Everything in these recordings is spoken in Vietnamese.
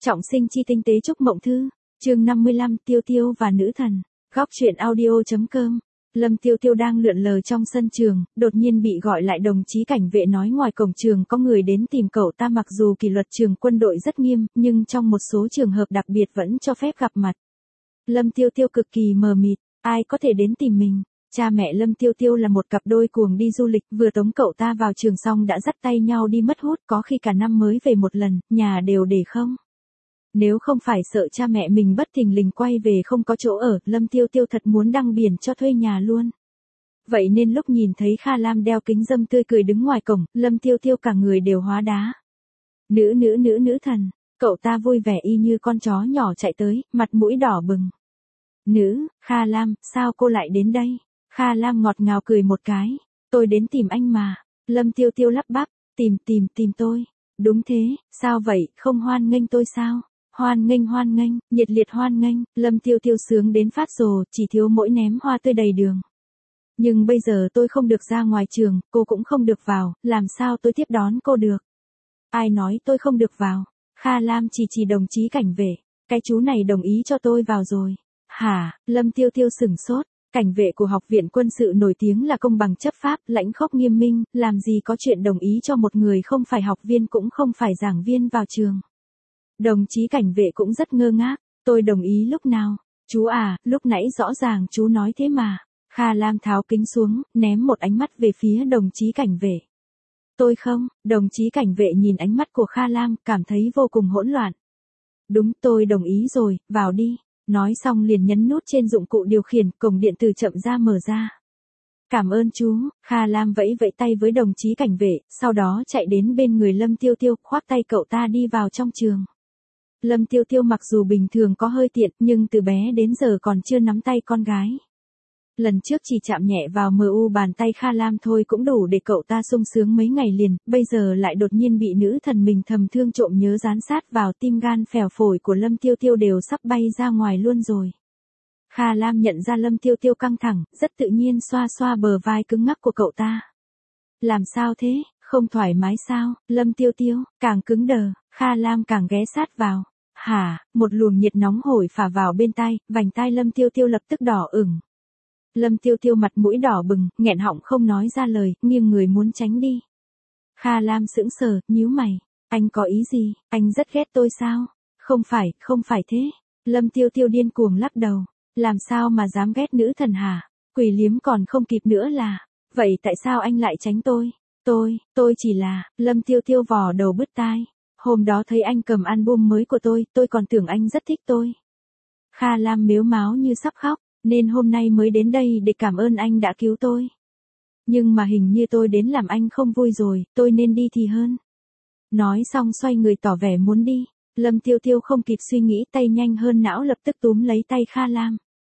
Trọng sinh chi tinh tế chúc mộng thư, chương 55 Tiêu Tiêu và nữ thần, góc truyện audio.com. Lâm Tiêu Tiêu đang lượn lờ trong sân trường, đột nhiên bị gọi lại đồng chí cảnh vệ nói ngoài cổng trường có người đến tìm cậu ta mặc dù kỷ luật trường quân đội rất nghiêm, nhưng trong một số trường hợp đặc biệt vẫn cho phép gặp mặt. Lâm Tiêu Tiêu cực kỳ mờ mịt, ai có thể đến tìm mình? Cha mẹ Lâm Tiêu Tiêu là một cặp đôi cuồng đi du lịch, vừa tống cậu ta vào trường xong đã dắt tay nhau đi mất hút, có khi cả năm mới về một lần, nhà đều để không. Nếu không phải sợ cha mẹ mình bất thình lình quay về không có chỗ ở, Lâm Tiêu Tiêu thật muốn đăng biển cho thuê nhà luôn. Vậy nên lúc nhìn thấy Kha Lam đeo kính râm tươi cười đứng ngoài cổng, Lâm Tiêu Tiêu cả người đều hóa đá. Nữ thần, cậu ta vui vẻ y như con chó nhỏ chạy tới, mặt mũi đỏ bừng. Kha Lam, sao cô lại đến đây? Kha Lam ngọt ngào cười một cái, tôi đến tìm anh mà. Lâm Tiêu Tiêu lắp bắp, tìm tôi. Đúng thế, sao vậy, không hoan nghênh tôi sao? Hoan nghênh, nhiệt liệt hoan nghênh, Lâm Tiêu Tiêu sướng đến phát rồ, chỉ thiếu mỗi ném hoa tươi đầy đường. Nhưng bây giờ tôi không được ra ngoài trường, cô cũng không được vào, làm sao tôi tiếp đón cô được? Ai nói tôi không được vào? Kha Lam chỉ đồng chí cảnh vệ, cái chú này đồng ý cho tôi vào rồi. Hả? Lâm Tiêu Tiêu sửng sốt, cảnh vệ của học viện quân sự nổi tiếng là công bằng chấp pháp, lãnh khốc nghiêm minh, làm gì có chuyện đồng ý cho một người không phải học viên cũng không phải giảng viên vào trường. Đồng chí cảnh vệ cũng rất ngơ ngác, tôi đồng ý lúc nào? Chú à, lúc nãy rõ ràng chú nói thế mà. Kha Lam tháo kính xuống, ném một ánh mắt về phía đồng chí cảnh vệ. Tôi không, đồng chí cảnh vệ nhìn ánh mắt của Kha Lam, cảm thấy vô cùng hỗn loạn. Đúng, tôi đồng ý rồi, vào đi. Nói xong liền nhấn nút trên dụng cụ điều khiển, cổng điện tử chậm ra mở ra. Cảm ơn chú, Kha Lam vẫy tay với đồng chí cảnh vệ, sau đó chạy đến bên người Lâm Tiêu Tiêu, khoác tay cậu ta đi vào trong trường. Lâm Tiêu Tiêu mặc dù bình thường có hơi tiện, nhưng từ bé đến giờ còn chưa nắm tay con gái. Lần trước chỉ chạm nhẹ vào mu bàn tay Kha Lam thôi cũng đủ để cậu ta sung sướng mấy ngày liền, bây giờ lại đột nhiên bị nữ thần mình thầm thương trộm nhớ dán sát vào tim gan phèo phổi của Lâm Tiêu Tiêu đều sắp bay ra ngoài luôn rồi. Kha Lam nhận ra Lâm Tiêu Tiêu căng thẳng, rất tự nhiên xoa xoa bờ vai cứng ngắc của cậu ta. Làm sao thế, không thoải mái sao? Lâm Tiêu Tiêu, càng cứng đờ, Kha Lam càng ghé sát vào. Hả, một luồng nhiệt nóng hổi phả vào bên tai, vành tai Lâm Tiêu Tiêu lập tức đỏ ửng. Lâm Tiêu Tiêu mặt mũi đỏ bừng, nghẹn họng không nói ra lời, nghiêng người muốn tránh đi. Kha Lam sững sờ, nhíu mày, anh có ý gì, anh rất ghét tôi sao? Không phải thế. Lâm Tiêu Tiêu điên cuồng lắc đầu, làm sao mà dám ghét nữ thần hả? Quỷ liếm còn không kịp nữa là, vậy tại sao anh lại tránh tôi? Tôi chỉ là, Lâm Tiêu Tiêu vò đầu bứt tai. Hôm đó thấy anh cầm album mới của tôi còn tưởng anh rất thích tôi. Kha Lam mếu máo như sắp khóc, nên hôm nay mới đến đây để cảm ơn anh đã cứu tôi. Nhưng mà hình như tôi đến làm anh không vui rồi, tôi nên đi thì hơn. Nói xong xoay người tỏ vẻ muốn đi. Lâm Tiêu Tiêu không kịp suy nghĩ, tay nhanh hơn não lập tức túm lấy tay Kha Lam.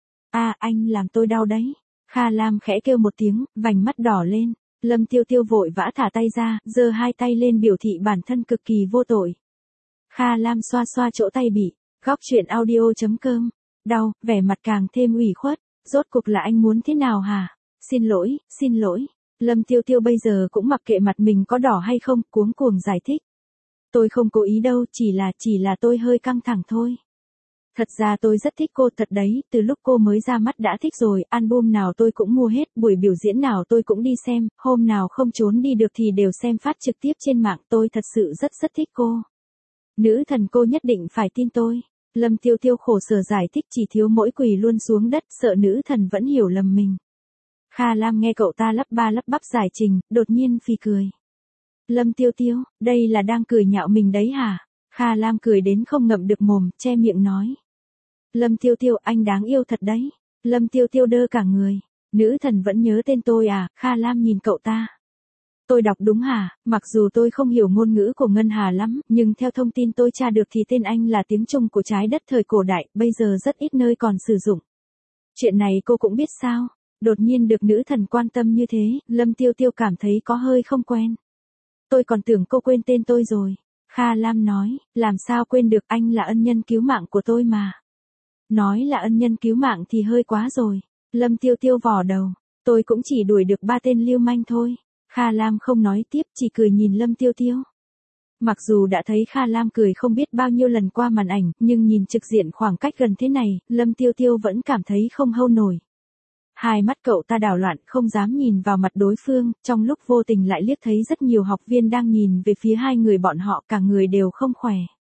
Anh làm tôi đau đấy. Kha Lam khẽ kêu một tiếng, vành mắt đỏ lên. Lâm Tiêu Tiêu vội vã thả tay ra, giơ hai tay lên biểu thị bản thân cực kỳ vô tội. Kha Lam xoa xoa chỗ tay bị, góc truyện audio.com. Đau, vẻ mặt càng thêm ủy khuất. Rốt cuộc là anh muốn thế nào hả? Xin lỗi. Lâm Tiêu Tiêu bây giờ cũng mặc kệ mặt mình có đỏ hay không, cuống cuồng giải thích. Tôi không cố ý đâu, chỉ là tôi hơi căng thẳng thôi. Thật ra tôi rất thích cô thật đấy, từ lúc cô mới ra mắt đã thích rồi, album nào tôi cũng mua hết, buổi biểu diễn nào tôi cũng đi xem, hôm nào không trốn đi được thì đều xem phát trực tiếp trên mạng, tôi thật sự rất thích cô. Nữ thần cô nhất định phải tin tôi. Lâm Tiêu Tiêu khổ sở giải thích chỉ thiếu mỗi quỳ luôn xuống đất, sợ nữ thần vẫn hiểu lầm mình. Kha Lam nghe cậu ta lắp ba lắp bắp giải trình, đột nhiên phì cười. Lâm Tiêu Tiêu, đây là đang cười nhạo mình đấy hả? Kha Lam cười đến không ngậm được mồm, che miệng nói. Lâm Tiêu Tiêu, anh đáng yêu thật đấy. Lâm Tiêu Tiêu đơ cả người. Nữ thần vẫn nhớ tên tôi à? Kha Lam nhìn cậu ta. Tôi đọc đúng hả? Mặc dù tôi không hiểu ngôn ngữ của Ngân Hà lắm, nhưng theo thông tin tôi tra được thì tên anh là tiếng Trung của trái đất thời cổ đại, bây giờ rất ít nơi còn sử dụng. Chuyện này cô cũng biết sao? Đột nhiên được nữ thần quan tâm như thế, Lâm Tiêu Tiêu cảm thấy có hơi không quen. Tôi còn tưởng cô quên tên tôi rồi. Kha Lam nói, làm sao quên được, anh là ân nhân cứu mạng của tôi mà. Nói là ân nhân cứu mạng thì hơi quá rồi. Lâm Tiêu Tiêu vò đầu, tôi cũng chỉ đuổi được 3 tên lưu manh thôi. Kha Lam không nói tiếp, chỉ cười nhìn Lâm Tiêu Tiêu. Mặc dù đã thấy Kha Lam cười không biết bao nhiêu lần qua màn ảnh, nhưng nhìn trực diện khoảng cách gần thế này, Lâm Tiêu Tiêu vẫn cảm thấy không hâu nổi. Hai mắt cậu ta đảo loạn không dám nhìn vào mặt đối phương, trong lúc vô tình lại liếc thấy rất nhiều học viên đang nhìn về phía hai người bọn họ, cả người đều không khỏe.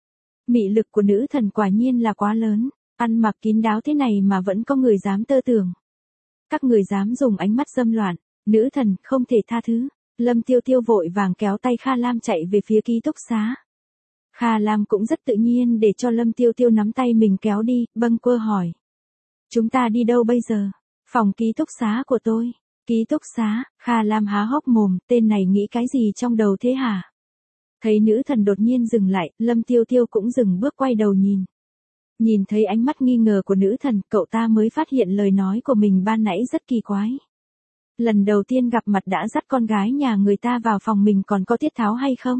Mị lực của nữ thần quả nhiên là quá lớn, ăn mặc kín đáo thế này mà vẫn có người dám tơ tưởng. Các người dám dùng ánh mắt dâm loạn, nữ thần không thể tha thứ. Lâm Tiêu Tiêu vội vàng kéo tay Kha Lam chạy về phía ký túc xá. Kha Lam cũng rất tự nhiên để cho Lâm Tiêu Tiêu nắm tay mình kéo đi, bâng quơ hỏi. Chúng ta đi đâu bây giờ? Phòng ký túc xá của tôi. Ký túc xá, Kha Lam há hốc mồm, tên này nghĩ cái gì trong đầu thế hả? Thấy nữ thần đột nhiên dừng lại, Lâm Tiêu Tiêu cũng dừng bước quay đầu nhìn. Nhìn thấy ánh mắt nghi ngờ của nữ thần, cậu ta mới phát hiện lời nói của mình ban nãy rất kỳ quái. Lần đầu tiên gặp mặt đã dắt con gái nhà người ta vào phòng mình còn có tiết tháo hay không?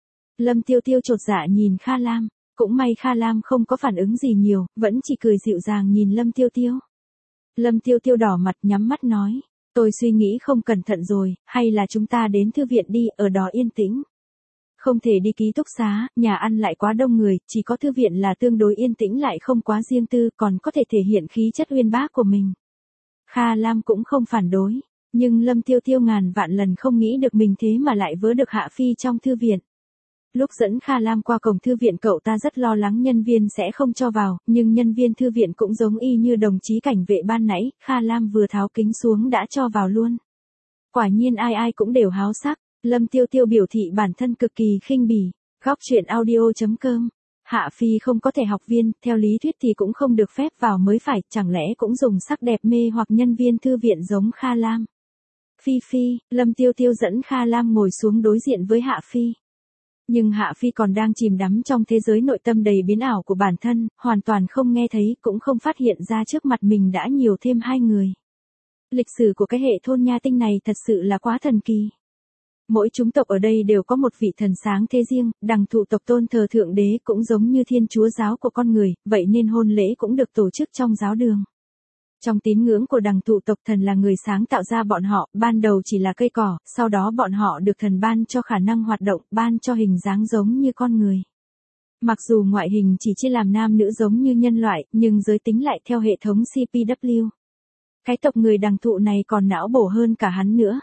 Lâm Tiêu Tiêu chột dạ nhìn Kha Lam, cũng may Kha Lam không có phản ứng gì nhiều, vẫn chỉ cười dịu dàng nhìn Lâm Tiêu Tiêu. Lâm Tiêu Tiêu đỏ mặt nhắm mắt nói, tôi suy nghĩ không cẩn thận rồi, hay là chúng ta đến thư viện đi, ở đó yên tĩnh. Không thể đi ký túc xá, nhà ăn lại quá đông người, chỉ có thư viện là tương đối yên tĩnh lại không quá riêng tư, còn có thể thể hiện khí chất uyên bác của mình. Kha Lam cũng không phản đối, nhưng Lâm Tiêu Tiêu ngàn vạn lần không nghĩ được mình thế mà lại vớ được Hạ Phi trong thư viện. Lúc dẫn Kha Lam qua cổng thư viện cậu ta rất lo lắng nhân viên sẽ không cho vào, nhưng nhân viên thư viện cũng giống y như đồng chí cảnh vệ ban nãy, Kha Lam vừa tháo kính xuống đã cho vào luôn. Quả nhiên ai ai cũng đều háo sắc, Lâm Tiêu Tiêu biểu thị bản thân cực kỳ khinh bỉ. Góc truyện audio.com. Hạ Phi không có thể học viên, theo lý thuyết thì cũng không được phép vào mới phải, chẳng lẽ cũng dùng sắc đẹp mê hoặc nhân viên thư viện giống Kha Lam. Phi Phi, Lâm Tiêu Tiêu dẫn Kha Lam ngồi xuống đối diện với Hạ Phi. Nhưng Hạ Phi còn đang chìm đắm trong thế giới nội tâm đầy biến ảo của bản thân, hoàn toàn không nghe thấy, cũng không phát hiện ra trước mặt mình đã nhiều thêm hai người. Lịch sử của cái hệ thôn Nha Tinh này thật sự là quá thần kỳ. Mỗi chúng tộc ở đây đều có một vị thần sáng thế riêng, Đằng Thụ tộc tôn thờ thượng đế cũng giống như thiên chúa giáo của con người, vậy nên hôn lễ cũng được tổ chức trong giáo đường. Trong tín ngưỡng của Đằng Thụ tộc, thần là người sáng tạo ra bọn họ, ban đầu chỉ là cây cỏ, sau đó bọn họ được thần ban cho khả năng hoạt động, ban cho hình dáng giống như con người. Mặc dù ngoại hình chỉ chia làm nam nữ giống như nhân loại, nhưng giới tính lại theo hệ thống CPW. Cái tộc người Đằng Thụ này còn não bổ hơn cả hắn nữa.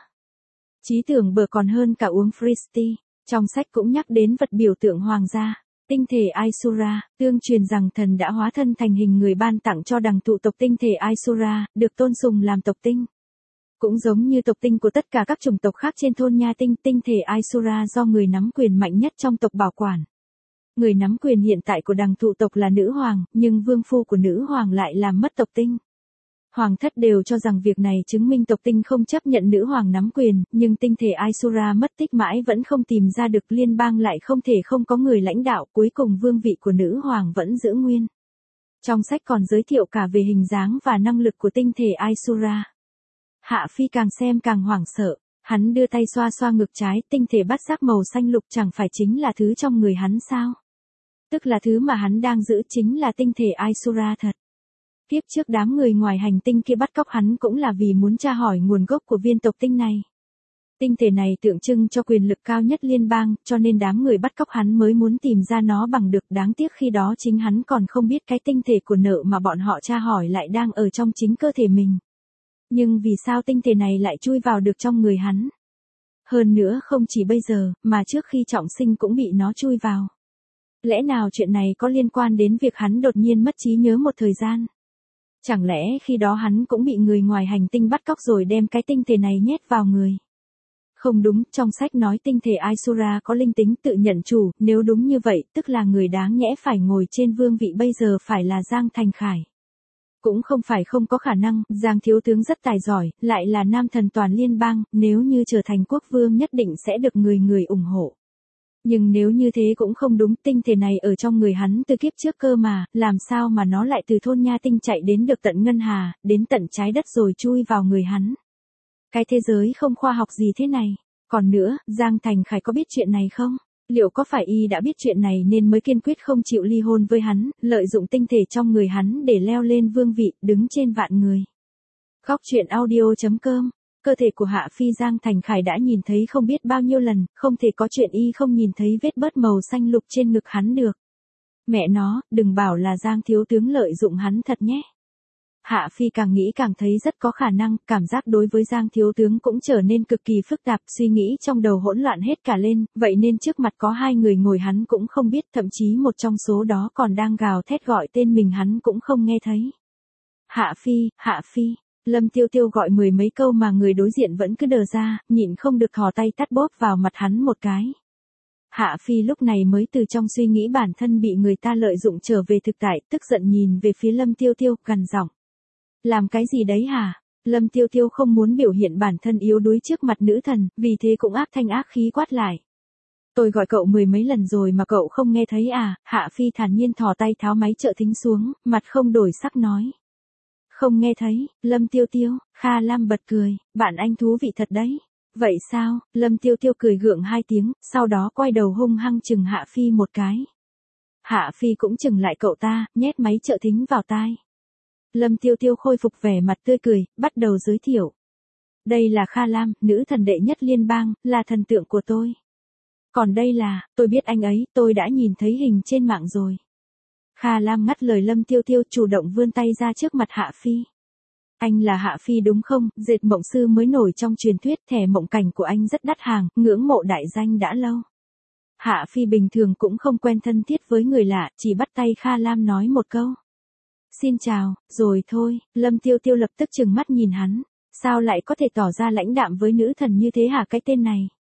Trí tưởng bở còn hơn cả uống Freesty. Trong sách cũng nhắc đến vật biểu tượng hoàng gia, tinh thể Aisura, tương truyền rằng thần đã hóa thân thành hình người ban tặng cho Đằng Thụ tộc tinh thể Aisura, được tôn sùng làm tộc tinh. Cũng giống như tộc tinh của tất cả các chủng tộc khác trên thôn Nha Tinh, tinh thể Aisura do người nắm quyền mạnh nhất trong tộc bảo quản. Người nắm quyền hiện tại của Đằng Thụ tộc là nữ hoàng, nhưng vương phu của nữ hoàng lại làm mất tộc tinh. Hoàng thất đều cho rằng việc này chứng minh tộc tinh không chấp nhận nữ hoàng nắm quyền, nhưng tinh thể Aisura mất tích mãi vẫn không tìm ra được, liên bang lại không thể không có người lãnh đạo, cuối cùng vương vị của nữ hoàng vẫn giữ nguyên. Trong sách còn giới thiệu cả về hình dáng và năng lực của tinh thể Aisura. Hạ Phi càng xem càng hoảng sợ, hắn đưa tay xoa xoa ngực trái, tinh thể bát giác màu xanh lục chẳng phải chính là thứ trong người hắn sao? Tức là thứ mà hắn đang giữ chính là tinh thể Aisura thật. Tiếp trước đám người ngoài hành tinh kia bắt cóc hắn cũng là vì muốn tra hỏi nguồn gốc của viên tộc tinh này. Tinh thể này tượng trưng cho quyền lực cao nhất liên bang, cho nên đám người bắt cóc hắn mới muốn tìm ra nó bằng được, đáng tiếc khi đó chính hắn còn không biết cái tinh thể của nợ mà bọn họ tra hỏi lại đang ở trong chính cơ thể mình. Nhưng vì sao tinh thể này lại chui vào được trong người hắn? Hơn nữa không chỉ bây giờ, mà trước khi trọng sinh cũng bị nó chui vào. Lẽ nào chuyện này có liên quan đến việc hắn đột nhiên mất trí nhớ một thời gian? Chẳng lẽ khi đó hắn cũng bị người ngoài hành tinh bắt cóc rồi đem cái tinh thể này nhét vào người? Không đúng, trong sách nói tinh thể Aisura có linh tính tự nhận chủ, nếu đúng như vậy, tức là người đáng nhẽ phải ngồi trên vương vị bây giờ phải là Giang Thành Khải. Cũng không phải không có khả năng, Giang thiếu tướng rất tài giỏi, lại là nam thần toàn liên bang, nếu như trở thành quốc vương nhất định sẽ được người người ủng hộ. Nhưng nếu như thế cũng không đúng, tinh thể này ở trong người hắn từ kiếp trước cơ mà, làm sao mà nó lại từ thôn Nha Tinh chạy đến được tận Ngân Hà, đến tận trái đất rồi chui vào người hắn. Cái thế giới không khoa học gì thế này. Còn nữa, Giang Thành Khải có biết chuyện này không? Liệu có phải y đã biết chuyện này nên mới kiên quyết không chịu ly hôn với hắn, lợi dụng tinh thể trong người hắn để leo lên vương vị, đứng trên vạn người? Góc truyện audio.com Cơ thể của Hạ Phi Giang Thành Khải đã nhìn thấy không biết bao nhiêu lần, không thể có chuyện y không nhìn thấy vết bớt màu xanh lục trên ngực hắn được. Mẹ nó, đừng bảo là Giang thiếu tướng lợi dụng hắn thật nhé. Hạ Phi càng nghĩ càng thấy rất có khả năng, cảm giác đối với Giang thiếu tướng cũng trở nên cực kỳ phức tạp, suy nghĩ trong đầu hỗn loạn hết cả lên, vậy nên trước mặt có hai người ngồi hắn cũng không biết, thậm chí một trong số đó còn đang gào thét gọi tên mình hắn cũng không nghe thấy. Hạ Phi, Lâm Tiêu Tiêu gọi mười mấy câu mà người đối diện vẫn cứ đờ ra, nhịn không được thò tay tát bóp vào mặt hắn một cái. Hạ Phi lúc này mới từ trong suy nghĩ bản thân bị người ta lợi dụng trở về thực tại, tức giận nhìn về phía Lâm Tiêu Tiêu, gằn giọng. Làm cái gì đấy hả? Lâm Tiêu Tiêu không muốn biểu hiện bản thân yếu đuối trước mặt nữ thần, vì thế cũng ác thanh ác khí quát lại. Tôi gọi cậu mười mấy lần rồi mà cậu không nghe thấy à? Hạ Phi thản nhiên thò tay tháo máy trợ thính xuống, mặt không đổi sắc nói. Không nghe thấy, Lâm Tiêu Tiêu, Kha Lam bật cười, bạn anh thú vị thật đấy. Vậy sao? Lâm Tiêu Tiêu cười gượng hai tiếng, sau đó quay đầu hung hăng chừng Hạ Phi một cái. Hạ Phi cũng chừng lại cậu ta, nhét máy trợ thính vào tai. Lâm Tiêu Tiêu khôi phục vẻ mặt tươi cười, bắt đầu giới thiệu. Đây là Kha Lam, nữ thần đệ nhất liên bang, là thần tượng của tôi. Còn đây là, tôi biết anh ấy, tôi đã nhìn thấy hình trên mạng rồi. Kha Lam ngắt lời Lâm Tiêu Tiêu, chủ động vươn tay ra trước mặt Hạ Phi. Anh là Hạ Phi đúng không? Dệt mộng sư mới nổi trong truyền thuyết, thẻ mộng cảnh của anh rất đắt hàng, ngưỡng mộ đại danh đã lâu. Hạ Phi bình thường cũng không quen thân thiết với người lạ, chỉ bắt tay Kha Lam nói một câu. Xin chào, rồi thôi. Lâm Tiêu Tiêu lập tức trừng mắt nhìn hắn. Sao lại có thể tỏ ra lãnh đạm với nữ thần như thế hả? Cái tên này.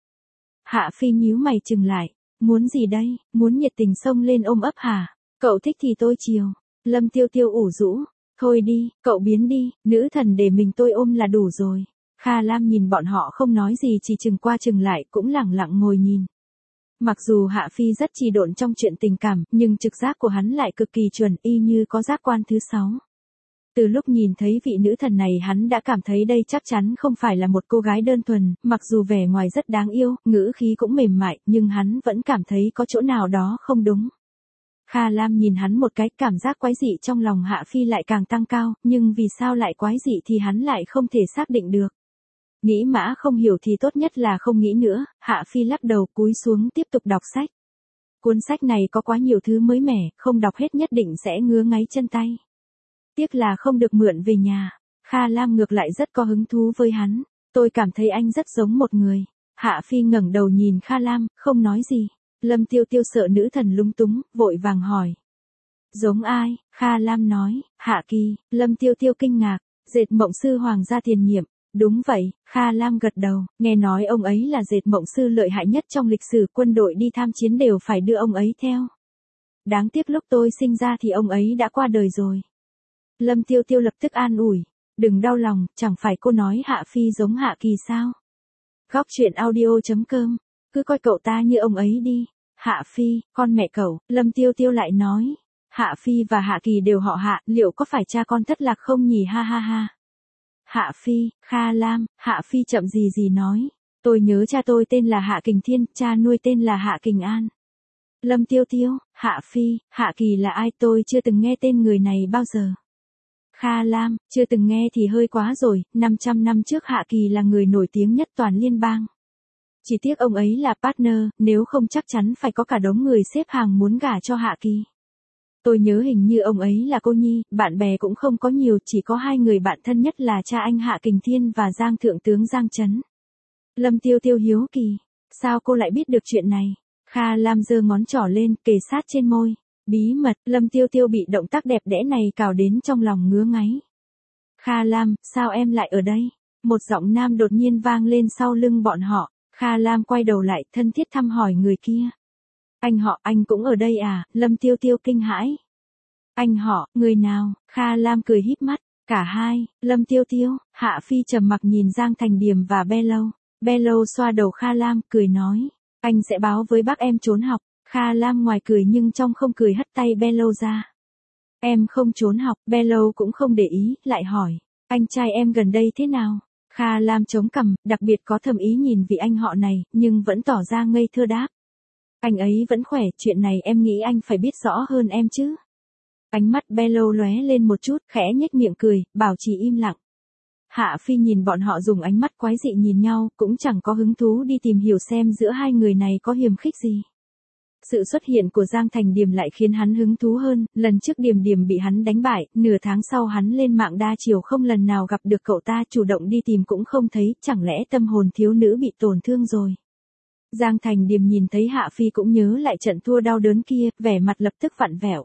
Hạ Phi nhíu mày trừng lại. Muốn gì đây? Muốn nhiệt tình xông lên ôm ấp hả? Cậu thích thì tôi chiều. Lâm Tiêu Tiêu ủ rũ. Thôi đi, cậu biến đi, nữ thần để mình tôi ôm là đủ rồi. Kha Lam nhìn bọn họ không nói gì, chỉ chừng qua chừng lại, cũng lẳng lặng ngồi nhìn. Mặc dù Hạ Phi rất trì độn trong chuyện tình cảm, nhưng trực giác của hắn lại cực kỳ chuẩn, y như có giác quan thứ 6. Từ lúc nhìn thấy vị nữ thần này hắn đã cảm thấy đây chắc chắn không phải là một cô gái đơn thuần, mặc dù vẻ ngoài rất đáng yêu, ngữ khí cũng mềm mại, nhưng hắn vẫn cảm thấy có chỗ nào đó không đúng. Kha Lam nhìn hắn một cái, cảm giác quái dị trong lòng Hạ Phi lại càng tăng cao, nhưng vì sao lại quái dị thì hắn lại không thể xác định được. Nghĩ mã không hiểu thì tốt nhất là không nghĩ nữa, Hạ Phi lắc đầu cúi xuống tiếp tục đọc sách. Cuốn sách này có quá nhiều thứ mới mẻ, không đọc hết nhất định sẽ ngứa ngáy chân tay. Tiếc là không được mượn về nhà. Kha Lam ngược lại rất có hứng thú với hắn. Tôi cảm thấy anh rất giống một người. Hạ Phi ngẩng đầu nhìn Kha Lam, không nói gì. Lâm Tiêu Tiêu sợ nữ thần lúng túng, vội vàng hỏi. Giống ai? Kha Lam nói, Hạ Kỳ. Lâm Tiêu Tiêu kinh ngạc, dệt mộng sư Hoàng gia tiền nhiệm. Đúng vậy, Kha Lam gật đầu, nghe nói ông ấy là dệt mộng sư lợi hại nhất trong lịch sử, quân đội đi tham chiến đều phải đưa ông ấy theo. Đáng tiếc lúc tôi sinh ra thì ông ấy đã qua đời rồi. Lâm Tiêu Tiêu lập tức an ủi, đừng đau lòng, chẳng phải cô nói Hạ Phi giống Hạ Kỳ sao? Góc truyện audio.com, cứ coi cậu ta như ông ấy đi. Hạ Phi, con mẹ cậu, Lâm Tiêu Tiêu lại nói. Hạ Phi và Hạ Kỳ đều họ Hạ, liệu có phải cha con thất lạc không nhỉ, ha ha ha. Hạ Phi, Kha Lam, Hạ Phi chậm gì nói. Tôi nhớ cha tôi tên là Hạ Kình Thiên, cha nuôi tên là Hạ Kình An. Lâm Tiêu Tiêu, Hạ Phi, Hạ Kỳ là ai, tôi chưa từng nghe tên người này bao giờ. Kha Lam, chưa từng nghe thì hơi quá rồi, 500 năm trước Hạ Kỳ là người nổi tiếng nhất toàn liên bang. Chỉ tiếc ông ấy là partner, nếu không chắc chắn phải có cả đống người xếp hàng muốn gả cho Hạ Kỳ. Tôi nhớ hình như ông ấy là cô nhi, bạn bè cũng không có nhiều, chỉ có hai người bạn thân nhất là cha anh Hạ Kình Thiên và Giang Thượng tướng Giang Trấn. Lâm Tiêu Tiêu hiếu kỳ, sao cô lại biết được chuyện này? Kha Lam giơ ngón trỏ lên, kề sát trên môi. Bí mật, Lâm Tiêu Tiêu bị động tác đẹp đẽ này cào đến trong lòng ngứa ngáy. Kha Lam, sao em lại ở đây? Một giọng nam đột nhiên vang lên sau lưng bọn họ. Kha Lam quay đầu lại, thân thiết thăm hỏi người kia. Anh họ, anh cũng ở đây à? Lâm Tiêu Tiêu kinh hãi. Anh họ, người nào? Kha Lam cười híp mắt. Cả hai, Lâm Tiêu Tiêu, Hạ Phi trầm mặc nhìn Giang Thành Điềm và Bello. Bello xoa đầu Kha Lam, cười nói. Anh sẽ báo với bác em trốn học. Kha Lam ngoài cười nhưng trong không cười hất tay Bello ra. Em không trốn học, Bello cũng không để ý, lại hỏi. Anh trai em gần đây thế nào? Kha Lam chống cằm, đặc biệt có thầm ý nhìn vị anh họ này, nhưng vẫn tỏ ra ngây thơ đáp. Anh ấy vẫn khỏe, chuyện này em nghĩ anh phải biết rõ hơn em chứ. Ánh mắt Bello lóe lên một chút, khẽ nhếch miệng cười, bảo trì im lặng. Hạ Phi nhìn bọn họ dùng ánh mắt quái dị nhìn nhau, cũng chẳng có hứng thú đi tìm hiểu xem giữa hai người này có hiềm khích gì. Sự xuất hiện của Giang Thành Điềm lại khiến hắn hứng thú hơn, lần trước Điềm Điềm bị hắn đánh bại, nửa tháng sau hắn lên mạng đa chiều không lần nào gặp được cậu ta, chủ động đi tìm cũng không thấy, chẳng lẽ tâm hồn thiếu nữ bị tổn thương rồi. Giang Thành Điềm nhìn thấy Hạ Phi cũng nhớ lại trận thua đau đớn kia, vẻ mặt lập tức vặn vẹo.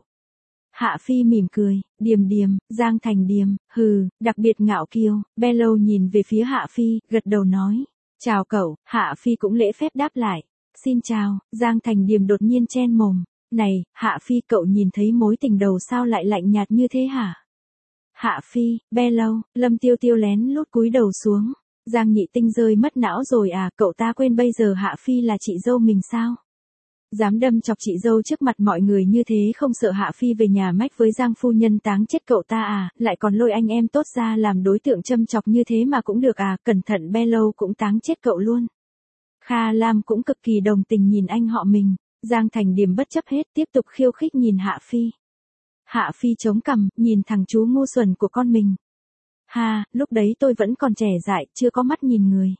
Hạ Phi mỉm cười, Điềm Điềm, Giang Thành Điềm, hừ, đặc biệt ngạo kiêu. Bello nhìn về phía Hạ Phi, gật đầu nói, chào cậu. Hạ Phi cũng lễ phép đáp lại, xin chào. Giang Thành Điềm đột nhiên chen mồm, này, Hạ Phi, cậu nhìn thấy mối tình đầu sao lại lạnh nhạt như thế hả? Hạ Phi, Bello, Lâm Tiêu Tiêu lén lút cúi đầu xuống. Giang Nhị Tinh rơi mất não rồi à, cậu ta quên bây giờ Hạ Phi là chị dâu mình sao? Dám đâm chọc chị dâu trước mặt mọi người như thế, không sợ Hạ Phi về nhà mách với Giang phu nhân táng chết cậu ta à, lại còn lôi anh em tốt ra làm đối tượng châm chọc như thế mà cũng được à, cẩn thận Bello cũng táng chết cậu luôn. Kha Lam cũng cực kỳ đồng tình nhìn anh họ mình. Giang Thành Điềm bất chấp hết, tiếp tục khiêu khích nhìn Hạ Phi. Hạ Phi chống cằm, nhìn thằng chú ngu xuẩn của con mình. Ha, lúc đấy tôi vẫn còn trẻ dại, chưa có mắt nhìn người.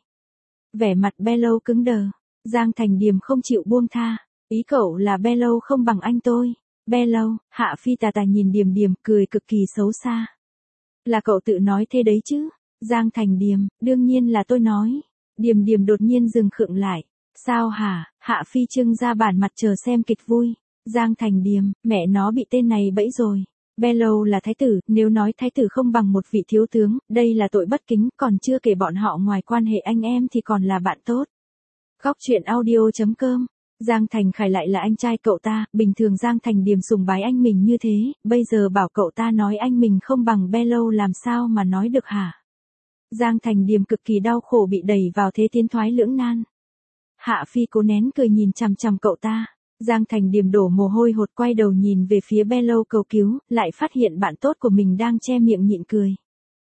Vẻ mặt Bello cứng đờ. Giang Thành Điềm không chịu buông tha. Ý cậu là Bello không bằng anh tôi. Bello, Hạ Phi tà tà nhìn Điềm Điềm, cười cực kỳ xấu xa. Là cậu tự nói thế đấy chứ? Giang Thành Điềm, đương nhiên là tôi nói. Điềm Điềm đột nhiên dừng khựng lại. Sao hả? Hạ Phi trưng ra bản mặt chờ xem kịch vui. Giang Thành Điềm, mẹ nó bị tên này bẫy rồi. Bello là thái tử, nếu nói thái tử không bằng một vị thiếu tướng, đây là tội bất kính, còn chưa kể bọn họ ngoài quan hệ anh em thì còn là bạn tốt. Góc truyện audio.com. Giang Thành Khải lại là anh trai cậu ta, bình thường Giang Thành Điềm sùng bái anh mình như thế, bây giờ bảo cậu ta nói anh mình không bằng Bello làm sao mà nói được hả? Giang Thành Điềm cực kỳ đau khổ bị đẩy vào thế tiến thoái lưỡng nan. Hạ Phi cố nén cười nhìn chằm chằm cậu ta. Giang Thành Điềm đổ mồ hôi hột quay đầu nhìn về phía Bello cầu cứu, lại phát hiện bạn tốt của mình đang che miệng nhịn cười.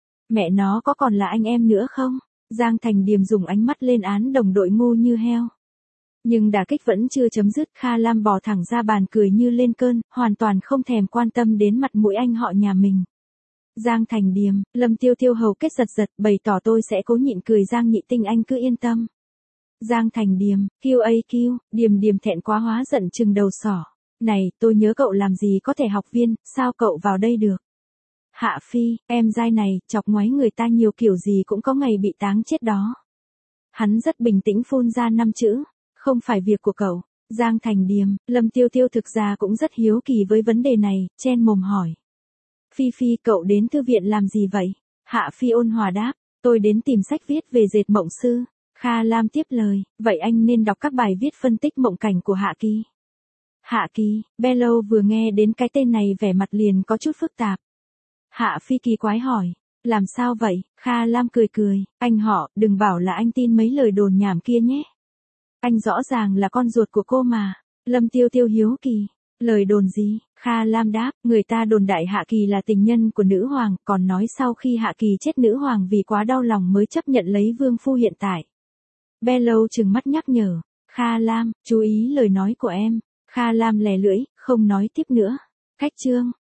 Mẹ nó có còn là anh em nữa không? Giang Thành Điềm dùng ánh mắt lên án đồng đội ngu như heo. Nhưng đả kích vẫn chưa chấm dứt, Kha Lam bò thẳng ra bàn cười như lên cơn, hoàn toàn không thèm quan tâm đến mặt mũi anh họ nhà mình. Giang Thành Điềm, Lâm Tiêu Tiêu hầu kết giật giật, bày tỏ tôi sẽ cố nhịn cười. Giang Nhị Tinh anh cứ yên tâm. Giang Thành Điềm, QAQ, Điềm Điềm thẹn quá hóa giận chừng đầu sỏ. Này, tôi nhớ cậu làm gì có thẻ học viên, sao cậu vào đây được? Hạ Phi, em dai này, chọc ngoáy người ta nhiều kiểu gì cũng có ngày bị táng chết đó. Hắn rất bình tĩnh phun ra 5 chữ. Không phải việc của cậu. Giang Thành Điềm, Lâm Tiêu Tiêu thực ra cũng rất hiếu kỳ với vấn đề này, chen mồm hỏi. Phi Phi, cậu đến thư viện làm gì vậy? Hạ Phi ôn hòa đáp, tôi đến tìm sách viết về dệt mộng sư. Kha Lam tiếp lời, vậy anh nên đọc các bài viết phân tích mộng cảnh của Hạ Kỳ. Hạ Kỳ, Bello vừa nghe đến cái tên này vẻ mặt liền có chút phức tạp. Hạ Phi kỳ quái hỏi, làm sao vậy? Kha Lam cười cười, anh họ, đừng bảo là anh tin mấy lời đồn nhảm kia nhé. Anh rõ ràng là con ruột của cô mà. Lâm Tiêu Tiêu hiếu kỳ. Lời đồn gì? Kha Lam đáp, người ta đồn đại Hạ Kỳ là tình nhân của nữ hoàng, còn nói sau khi Hạ Kỳ chết nữ hoàng vì quá đau lòng mới chấp nhận lấy vương phu hiện tại. Bello trừng mắt nhắc nhở. Kha Lam, chú ý lời nói của em. Kha Lam lè lưỡi, không nói tiếp nữa. Cách chương.